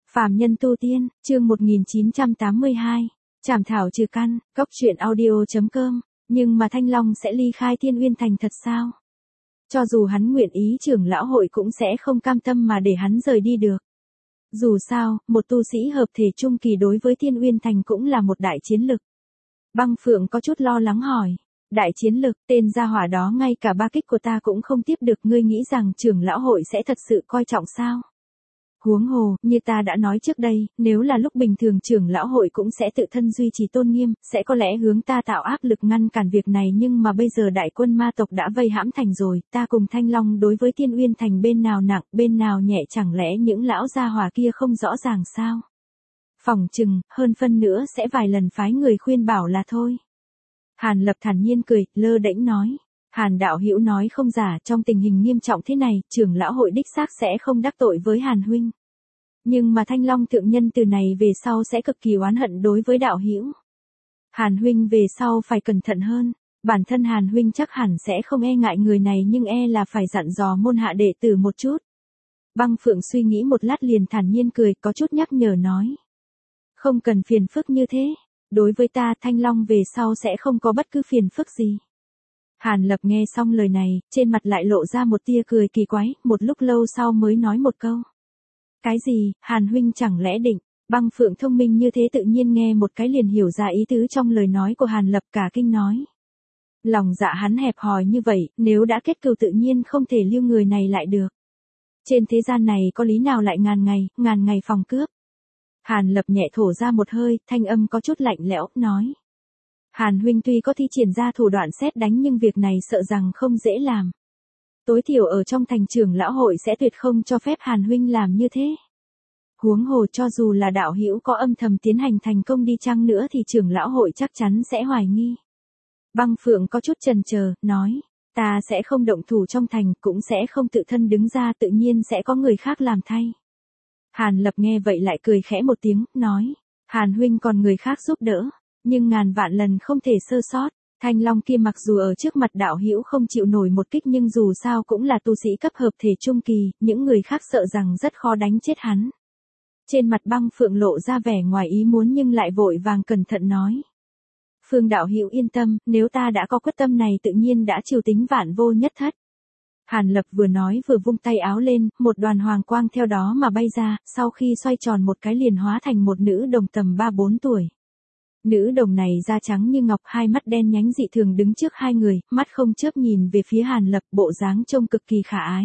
Phàm nhân tu tiên, chương 1982. Trảm thảo trừ căn, cóc truyện audio.com. Nhưng mà Thanh Long sẽ ly khai Thiên Uyên Thành thật sao? Cho dù hắn nguyện ý, trưởng lão hội cũng sẽ không cam tâm mà để hắn rời đi được. Dù sao, một tu sĩ hợp thể trung kỳ đối với Thiên Uyên Thành cũng là một đại chiến lực. Băng Phượng có chút lo lắng hỏi. Đại chiến lực, tên gia hỏa đó ngay cả ba kích của ta cũng không tiếp được, ngươi nghĩ rằng trưởng lão hội sẽ thật sự coi trọng sao? Huống hồ, như ta đã nói trước đây, nếu là lúc bình thường trưởng lão hội cũng sẽ tự thân duy trì tôn nghiêm, sẽ có lẽ hướng ta tạo áp lực ngăn cản việc này, nhưng mà bây giờ đại quân ma tộc đã vây hãm thành rồi, ta cùng Thanh Long đối với Thiên Uyên Thành bên nào nặng, bên nào nhẹ, chẳng lẽ những lão gia hỏa kia không rõ ràng sao? Phỏng chừng, hơn phân nữa sẽ vài lần phái người khuyên bảo là thôi. Hàn Lập thản nhiên cười, lơ đễnh nói. Hàn đạo hữu nói không giả, trong tình hình nghiêm trọng thế này, trưởng lão hội đích xác sẽ không đắc tội với Hàn huynh. Nhưng mà Thanh Long thượng nhân từ này về sau sẽ cực kỳ oán hận đối với đạo hữu. Hàn huynh về sau phải cẩn thận hơn, bản thân Hàn huynh chắc hẳn sẽ không e ngại người này, nhưng e là phải dặn dò môn hạ đệ tử một chút. Băng Phượng suy nghĩ một lát liền thản nhiên cười, có chút nhắc nhở nói. Không cần phiền phức như thế, đối với ta Thanh Long về sau sẽ không có bất cứ phiền phức gì. Hàn Lập nghe xong lời này, trên mặt lại lộ ra một tia cười kỳ quái, một lúc lâu sau mới nói một câu. Cái gì, Hàn huynh chẳng lẽ định? Băng Phượng thông minh như thế tự nhiên nghe một cái liền hiểu ra ý tứ trong lời nói của Hàn Lập, cả kinh nói. Lòng dạ hắn hẹp hòi như vậy, nếu đã kết cừu tự nhiên không thể lưu người này lại được. Trên thế gian này có lý nào lại ngàn ngày phòng cướp. Hàn Lập nhẹ thổ ra một hơi, thanh âm có chút lạnh lẽo, nói. Hàn huynh tuy có thi triển ra thủ đoạn sét đánh nhưng việc này sợ rằng không dễ làm. Tối thiểu ở trong thành trưởng lão hội sẽ tuyệt không cho phép Hàn huynh làm như thế. Huống hồ cho dù là đạo hữu có âm thầm tiến hành thành công đi chăng nữa thì trưởng lão hội chắc chắn sẽ hoài nghi. Băng Phượng có chút chần chờ, nói, ta sẽ không động thủ trong thành, cũng sẽ không tự thân đứng ra, tự nhiên sẽ có người khác làm thay. Hàn Lập nghe vậy lại cười khẽ một tiếng, nói, Hàn huynh còn người khác giúp đỡ, nhưng ngàn vạn lần không thể sơ sót. Thanh Long kia mặc dù ở trước mặt đạo hữu không chịu nổi một kích nhưng dù sao cũng là tu sĩ cấp hợp thể trung kỳ, những người khác sợ rằng rất khó đánh chết hắn. Trên mặt Băng Phượng lộ ra vẻ ngoài ý muốn nhưng lại vội vàng cẩn thận nói. Phương đạo hữu yên tâm, nếu ta đã có quyết tâm này tự nhiên đã chiều tính vạn vô nhất thất. Hàn Lập vừa nói vừa vung tay áo lên, một đoàn hoàng quang theo đó mà bay ra, sau khi xoay tròn một cái liền hóa thành một nữ đồng tầm 3-4 tuổi. Nữ đồng này da trắng như ngọc, hai mắt đen nhánh dị thường đứng trước hai người, mắt không chớp nhìn về phía Hàn Lập, bộ dáng trông cực kỳ khả ái.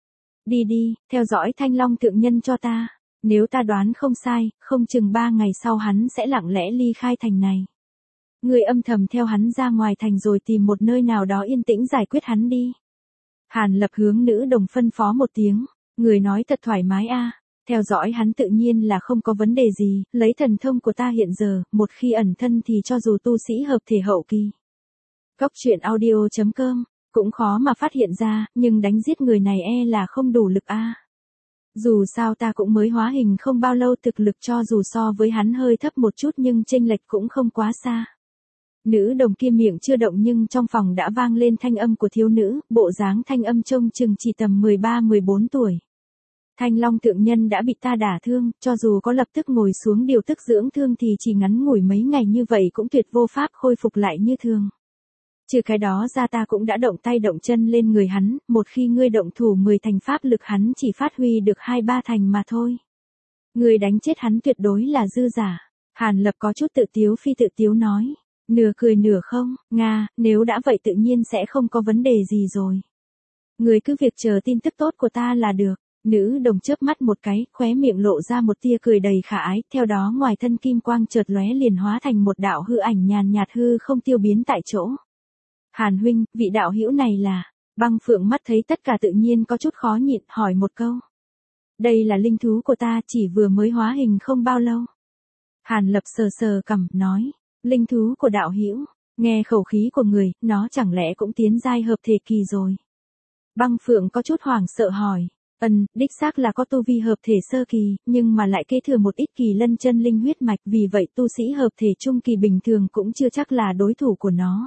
Đi đi, theo dõi Thanh Long thượng nhân cho ta, nếu ta đoán không sai, không chừng 3 ngày sau hắn sẽ lặng lẽ ly khai thành này. Người âm thầm theo hắn ra ngoài thành rồi tìm một nơi nào đó yên tĩnh giải quyết hắn đi. Hàn Lập hướng nữ đồng phân phó một tiếng, người nói thật thoải mái a. Theo dõi hắn tự nhiên là không có vấn đề gì, lấy thần thông của ta hiện giờ, một khi ẩn thân thì cho dù tu sĩ hợp thể hậu kỳ. Cóc truyện audio.com, cũng khó mà phát hiện ra, nhưng đánh giết người này e là không đủ lực a. Dù sao ta cũng mới hóa hình không bao lâu, thực lực cho dù so với hắn hơi thấp một chút nhưng chênh lệch cũng không quá xa. Nữ đồng kia miệng chưa động nhưng trong phòng đã vang lên thanh âm của thiếu nữ, bộ dáng thanh âm trông chừng chỉ tầm 13-14 tuổi. Thanh Long thượng nhân đã bị ta đả thương, cho dù có lập tức ngồi xuống điều tức dưỡng thương thì chỉ ngắn ngủi mấy ngày như vậy cũng tuyệt vô pháp khôi phục lại như thường. Trừ cái đó ra ta cũng đã động tay động chân lên người hắn, một khi ngươi động thủ 10 thành pháp lực hắn chỉ phát huy được 2-3 thành mà thôi. Ngươi đánh chết hắn tuyệt đối là dư giả. Hàn Lập có chút tự tiếu phi tự tiếu nói, nửa cười nửa không, Nga, nếu đã vậy tự nhiên sẽ không có vấn đề gì rồi. Ngươi cứ việc chờ tin tức tốt của ta là được. Nữ đồng chớp mắt một cái, khóe miệng lộ ra một tia cười đầy khả ái, theo đó ngoài thân kim quang chợt lóe liền hóa thành một đạo hư ảnh nhàn nhạt hư không tiêu biến tại chỗ. Hàn huynh, vị đạo hữu này là? Băng Phượng mắt thấy tất cả tự nhiên có chút khó nhịn, hỏi một câu. Đây là linh thú của ta, chỉ vừa mới hóa hình không bao lâu. Hàn Lập sờ sờ cằm, nói, linh thú của đạo hữu, nghe khẩu khí của người, nó chẳng lẽ cũng tiến giai hợp thể kỳ rồi? Băng Phượng có chút hoảng sợ hỏi. Đích xác là có tu vi hợp thể sơ kỳ, nhưng mà lại kế thừa một ít kỳ lân chân linh huyết mạch, vì vậy tu sĩ hợp thể trung kỳ bình thường cũng chưa chắc là đối thủ của nó.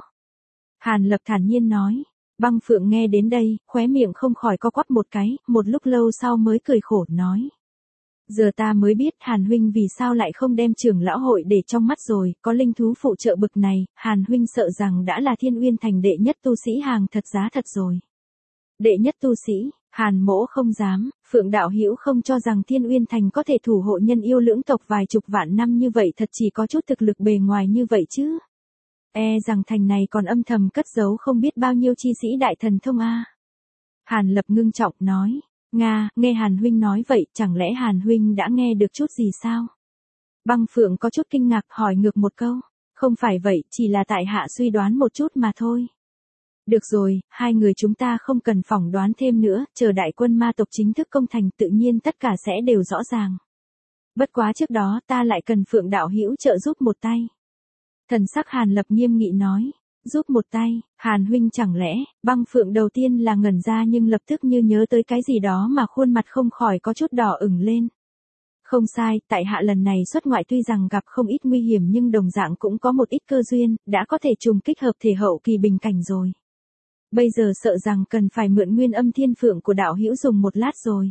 Hàn Lập thản nhiên nói. Băng Phượng nghe đến đây, khóe miệng không khỏi co quắp một cái, một lúc lâu sau mới cười khổ nói. Giờ ta mới biết Hàn huynh vì sao lại không đem trưởng lão hội để trong mắt rồi, có linh thú phụ trợ bực này, Hàn huynh sợ rằng đã là Thiên Uyên Thành đệ nhất tu sĩ hàng thật giá thật rồi. Đệ nhất tu sĩ, Hàn mỗ không dám, Phượng đạo hữu không cho rằng Thiên Uyên Thành có thể thủ hộ nhân yêu lưỡng tộc vài chục vạn năm như vậy, thật chỉ có chút thực lực bề ngoài như vậy chứ. E rằng thành này còn âm thầm cất giấu không biết bao nhiêu chi sĩ đại thần thông a. Hàn Lập ngưng trọng nói, Nga, nghe Hàn huynh nói vậy, chẳng lẽ Hàn huynh đã nghe được chút gì sao? Băng Phượng có chút kinh ngạc hỏi ngược một câu, không phải vậy, chỉ là tại hạ suy đoán một chút mà thôi. Được rồi, hai người chúng ta không cần phỏng đoán thêm nữa, chờ đại quân ma tộc chính thức công thành tự nhiên tất cả sẽ đều rõ ràng. Bất quá trước đó ta lại cần Phượng đạo hữu trợ giúp một tay. Thần sắc Hàn Lập nghiêm nghị nói, giúp một tay, Hàn huynh chẳng lẽ, Băng Phượng đầu tiên là ngẩn ra nhưng lập tức như nhớ tới cái gì đó mà khuôn mặt không khỏi có chút đỏ ửng lên. Không sai, tại hạ lần này xuất ngoại tuy rằng gặp không ít nguy hiểm nhưng đồng dạng cũng có một ít cơ duyên, đã có thể trùng kích hợp thể hậu kỳ bình cảnh rồi. Bây giờ sợ rằng cần phải mượn nguyên âm thiên phượng của đạo hữu dùng một lát rồi.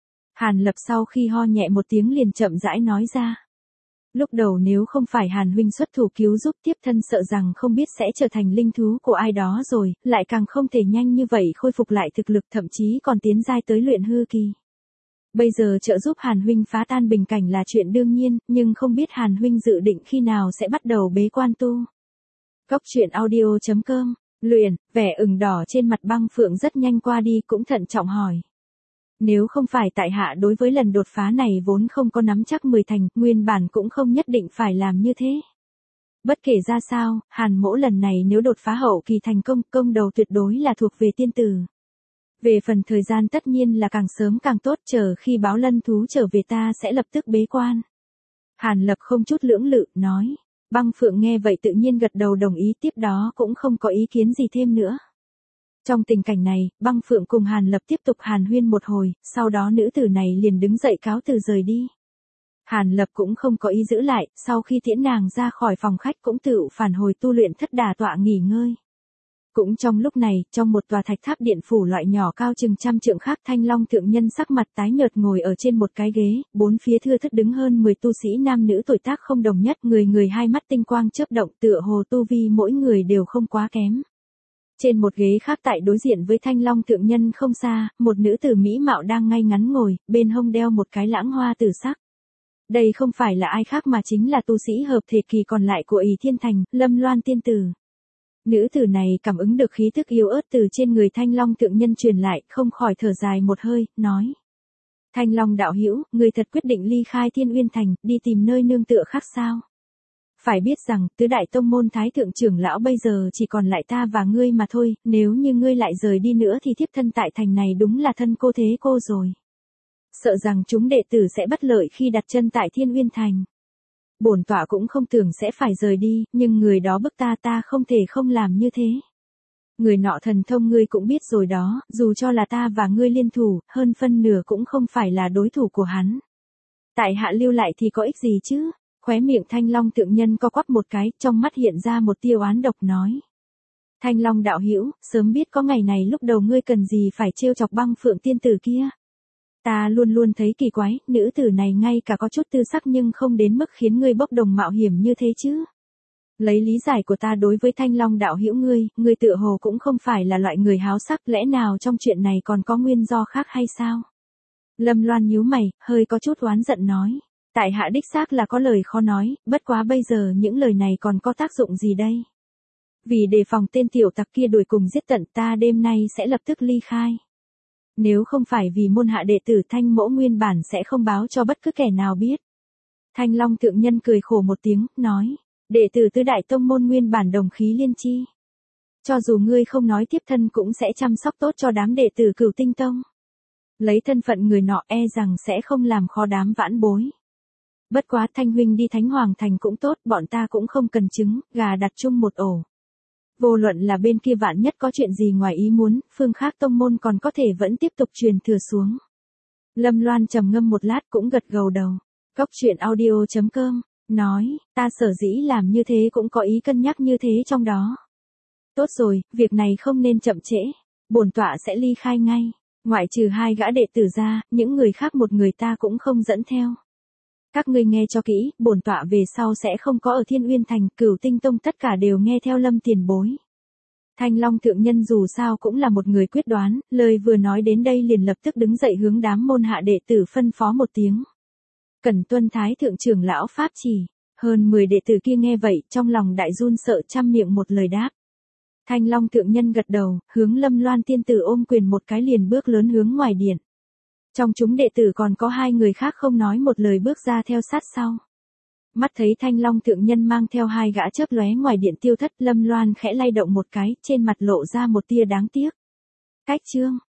Hàn Lập sau khi ho nhẹ một tiếng liền chậm rãi nói ra. Lúc đầu nếu không phải Hàn huynh xuất thủ cứu giúp, tiếp thân sợ rằng không biết sẽ trở thành linh thú của ai đó rồi, lại càng không thể nhanh như vậy khôi phục lại thực lực, thậm chí còn tiến giai tới luyện hư kỳ. Bây giờ trợ giúp Hàn huynh phá tan bình cảnh là chuyện đương nhiên, nhưng không biết Hàn huynh dự định khi nào sẽ bắt đầu bế quan tu. Cốc truyện audio.com, luyện, vẻ ửng đỏ trên mặt Băng Phượng rất nhanh qua đi, cũng thận trọng hỏi. Nếu không phải tại hạ đối với lần đột phá này vốn không có nắm chắc 10 thành, nguyên bản cũng không nhất định phải làm như thế. Bất kể ra sao, Hàn mỗ lần này nếu đột phá hậu kỳ thành công, công đầu tuyệt đối là thuộc về tiên tử. Về phần thời gian tất nhiên là càng sớm càng tốt, chờ khi báo lân thú trở về ta sẽ lập tức bế quan. Hàn Lập không chút lưỡng lự, nói. Băng Phượng nghe vậy tự nhiên gật đầu đồng ý, tiếp đó cũng không có ý kiến gì thêm nữa. Trong tình cảnh này, Băng Phượng cùng Hàn Lập tiếp tục hàn huyên một hồi, sau đó nữ tử này liền đứng dậy cáo từ rời đi. Hàn Lập cũng không có ý giữ lại, sau khi tiễn nàng ra khỏi phòng khách cũng tự phản hồi tu luyện thất đà tọa nghỉ ngơi. Cũng trong lúc này, trong một tòa thạch tháp điện phủ loại nhỏ cao chừng trăm trượng khác, Thanh Long thượng nhân sắc mặt tái nhợt ngồi ở trên một cái ghế, bốn phía thưa thớt đứng hơn 10 tu sĩ nam nữ tuổi tác không đồng nhất, người người hai mắt tinh quang chớp động, tựa hồ tu vi mỗi người đều không quá kém. Trên một ghế khác tại đối diện với Thanh Long thượng nhân không xa, một nữ tử mỹ mạo đang ngay ngắn ngồi, bên hông đeo một cái lãng hoa tử sắc. Đây không phải là ai khác mà chính là tu sĩ hợp thể kỳ còn lại của Ỷ Thiên Thành, Lâm Loan tiên tử. Nữ tử này cảm ứng được khí tức yếu ớt từ trên người Thanh Long thượng nhân truyền lại, không khỏi thở dài một hơi, nói. Thanh Long đạo hữu, người thật quyết định ly khai Thiên Uyên Thành, đi tìm nơi nương tựa khác sao? Phải biết rằng, tứ đại tông môn thái thượng trưởng lão bây giờ chỉ còn lại ta và ngươi mà thôi, nếu như ngươi lại rời đi nữa thì thiếp thân tại thành này đúng là thân cô thế cô rồi. Sợ rằng chúng đệ tử sẽ bất lợi khi đặt chân tại Thiên Uyên Thành. Bổn tọa cũng không tưởng sẽ phải rời đi, nhưng người đó bức ta không thể không làm như thế. Người nọ thần thông ngươi cũng biết rồi đó, dù cho là ta và ngươi liên thủ, hơn phân nửa cũng không phải là đối thủ của hắn. Tại hạ lưu lại thì có ích gì chứ? Khóe miệng Thanh Long thượng nhân co quắp một cái, trong mắt hiện ra một tia oán độc nói. Thanh Long đạo hữu, sớm biết có ngày này lúc đầu ngươi cần gì phải trêu chọc Băng Phượng tiên tử kia. Ta luôn luôn thấy kỳ quái, nữ tử này ngay cả có chút tư sắc nhưng không đến mức khiến ngươi bốc đồng mạo hiểm như thế chứ. Lấy lý giải của ta đối với Thanh Long đạo hữu ngươi tựa hồ cũng không phải là loại người háo sắc, lẽ nào trong chuyện này còn có nguyên do khác hay sao? Lâm Loan nhíu mày, hơi có chút oán giận nói. Tại hạ đích xác là có lời khó nói, bất quá bây giờ những lời này còn có tác dụng gì đây? Vì đề phòng tên tiểu tặc kia đuổi cùng giết tận, ta đêm nay sẽ lập tức ly khai. Nếu không phải vì môn hạ đệ tử Thanh mỗ nguyên bản sẽ không báo cho bất cứ kẻ nào biết. Thanh Long thượng nhân cười khổ một tiếng, nói, đệ tử tứ đại tông môn nguyên bản đồng khí liên chi. Cho dù ngươi không nói tiếp thân cũng sẽ chăm sóc tốt cho đám đệ tử Cửu Tinh Tông. Lấy thân phận người nọ e rằng sẽ không làm khó đám vãn bối. Bất quá Thanh huynh đi Thánh Hoàng Thành cũng tốt, bọn ta cũng không cần trứng, gà đặt chung một ổ. Vô luận là bên kia vạn nhất có chuyện gì ngoài ý muốn, phương khác tông môn còn có thể vẫn tiếp tục truyền thừa xuống. Lâm Loan trầm ngâm một lát cũng gật gđầu đầu. Cốc truyện audio.com, nói, ta sở dĩ làm như thế cũng có ý cân nhắc như thế trong đó. Tốt rồi, việc này không nên chậm trễ, bổn tọa sẽ ly khai ngay. Ngoại trừ 2 gã đệ tử ra, những người khác một người ta cũng không dẫn theo. Các ngươi nghe cho kỹ, bổn tọa về sau sẽ không có ở Thiên Uyên Thành, Cửu Tinh Tông tất cả đều nghe theo Lâm tiền bối. Thanh Long thượng nhân dù sao cũng là một người quyết đoán, lời vừa nói đến đây liền lập tức đứng dậy hướng đám môn hạ đệ tử phân phó một tiếng. Cẩn tuân Thái thượng trưởng lão pháp chỉ. Hơn 10 đệ tử kia nghe vậy, trong lòng đại run sợ trăm miệng một lời đáp. Thanh Long thượng nhân gật đầu, hướng Lâm Loan tiên tử ôm quyền một cái liền bước lớn hướng ngoài điện. Trong chúng đệ tử còn có 2 người khác không nói một lời bước ra theo sát sau. Mắt thấy Thanh Long thượng nhân mang theo 2 gã chớp lóe ngoài điện tiêu thất, Lâm Loan khẽ lay động một cái, trên mặt lộ ra một tia đáng tiếc. Cách chương